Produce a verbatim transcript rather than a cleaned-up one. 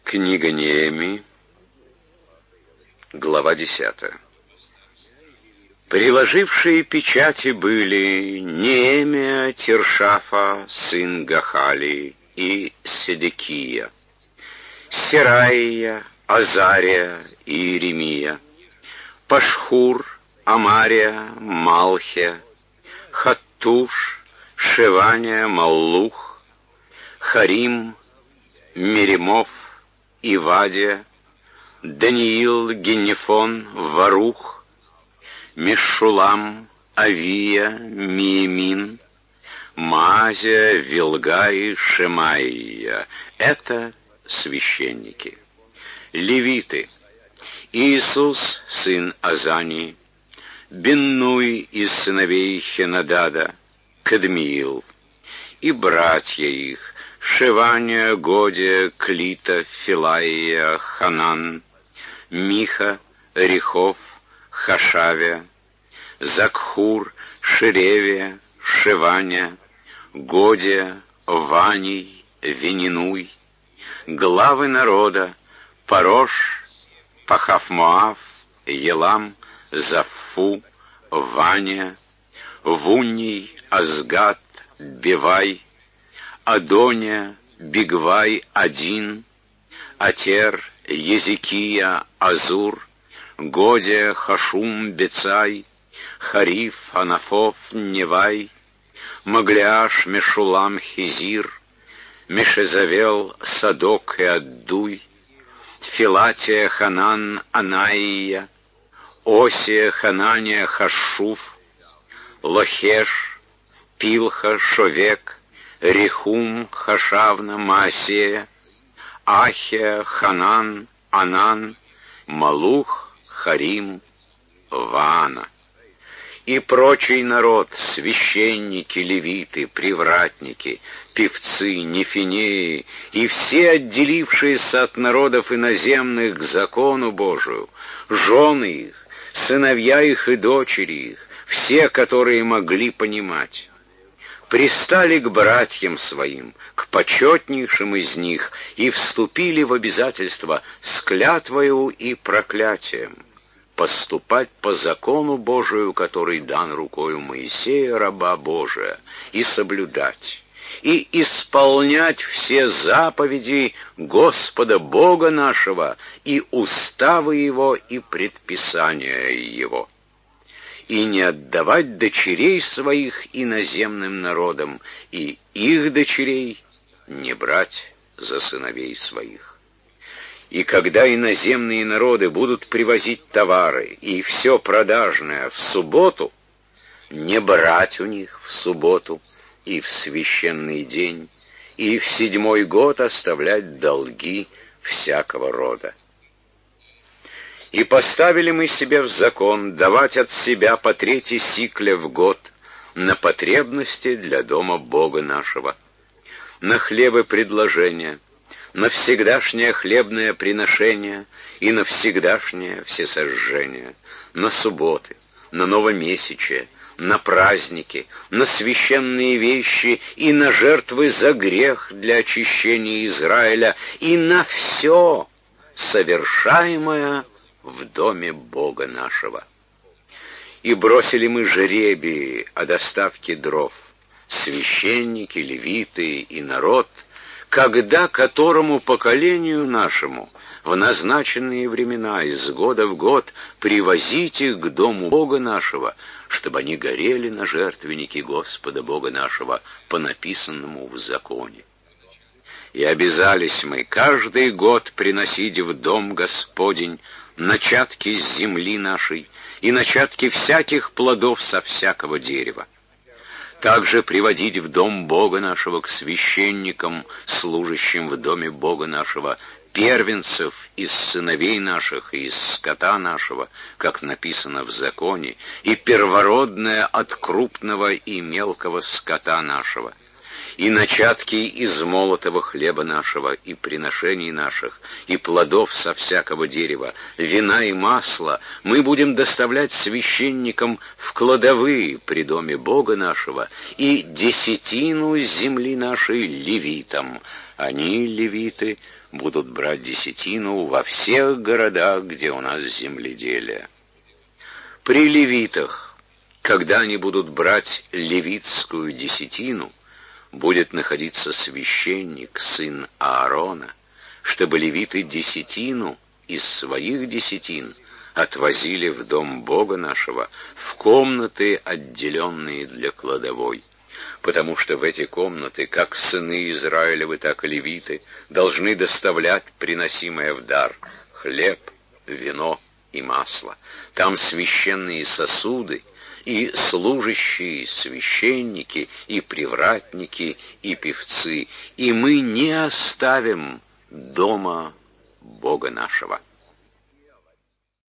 Книга Неемии, глава десятая. Приложившие печати были Неемия, Тиршафа, сын Гахали, и Седекия, Сераия, Азария и Иеремия, Пашхур, Амария, Малхия, Хаттуш, Шевания, Маллух, Харим, Меримов, Ивадия, Даниил, Генефон, Варух, Мешулам, Авия, Миемин, Маазия, Вилгай, Шемаия. Это священники. Левиты: Иисус, сын Азании, Беннуй из сыновей Хенадада, Кадмиил, и братья их: Шевания, Годия, Клита, Филаия, Ханан, Миха, Рехов, Хашавия, Закхур, Шеревия, Шевания, Годия, Ваний, Венинуй, главы народа: Парош, Пахав-Моав, Елам, Заффу, Ваня, Вунний, Азгад, Бевай, Адония, Бигвай, Один, Атер, Езекия, Азур, Годия, Хашум, Бецай, Хариф, Анафов, Невай, Магляш, Мешулам, Хизир, Мешезавел, Садок и Аддуй, Филатия, Ханан, Анаия, Осия, Ханания, Хашуф, Лохеш, Пилха, Шовек, Рехум, Хашавна, Маасея, Ахия, Ханан, Анан, Малух, Харим, Ваана. И прочий народ: священники, левиты, привратники, певцы, нефинеи, и все отделившиеся от народов иноземных к закону Божию, жены их, сыновья их и дочери их, все, которые могли понимать, пристали к братьям своим, к почетнейшим из них, и вступили в обязательство с клятвою и проклятием поступать по закону Божию, который дан рукою Моисея, раба Божия, и соблюдать, и исполнять все заповеди Господа Бога нашего, и уставы Его, и предписания Его, и не отдавать дочерей своих иноземным народам, и их дочерей не брать за сыновей своих. И когда иноземные народы будут привозить товары и все продажное в субботу, не брать у них в субботу и в священный день, и в седьмой год оставлять долги всякого рода. И поставили мы себе в закон давать от себя по трети сикля в год на потребности для дома Бога нашего, на хлебы предложения, на всегдашнее хлебное приношение и на всегдашнее всесожжение, на субботы, на новомесячие, на праздники, на священные вещи и на жертвы за грех для очищения Израиля и на все совершаемое в доме Бога нашего. И бросили мы жребии о доставке дров, священники, левиты и народ, когда которому поколению нашему в назначенные времена из года в год привозить их к дому Бога нашего, чтобы они горели на жертвеннике Господа Бога нашего по написанному в законе. И обязались мы каждый год приносить в дом Господень начатки с земли нашей и начатки всяких плодов со всякого дерева. Также приводить в дом Бога нашего к священникам, служащим в доме Бога нашего, первенцев из сыновей наших и из скота нашего, как написано в законе, и первородное от крупного и мелкого скота нашего, и начатки из молотого хлеба нашего, и приношений наших, и плодов со всякого дерева, вина и масла мы будем доставлять священникам в кладовые при доме Бога нашего, и десятину земли нашей левитам. Они, левиты, будут брать десятину во всех городах, где у нас земледелие. При левитах, когда они будут брать левитскую десятину, будет находиться священник, сын Аарона, чтобы левиты десятину из своих десятин отвозили в дом Бога нашего, в комнаты, отделенные для кладовой. Потому что в эти комнаты, как сыны Израилевы, так и левиты, должны доставлять приносимое в дар хлеб, вино и масло. Там священные сосуды, и служащие, священники, и привратники, и певцы, и мы не оставим дома Бога нашего.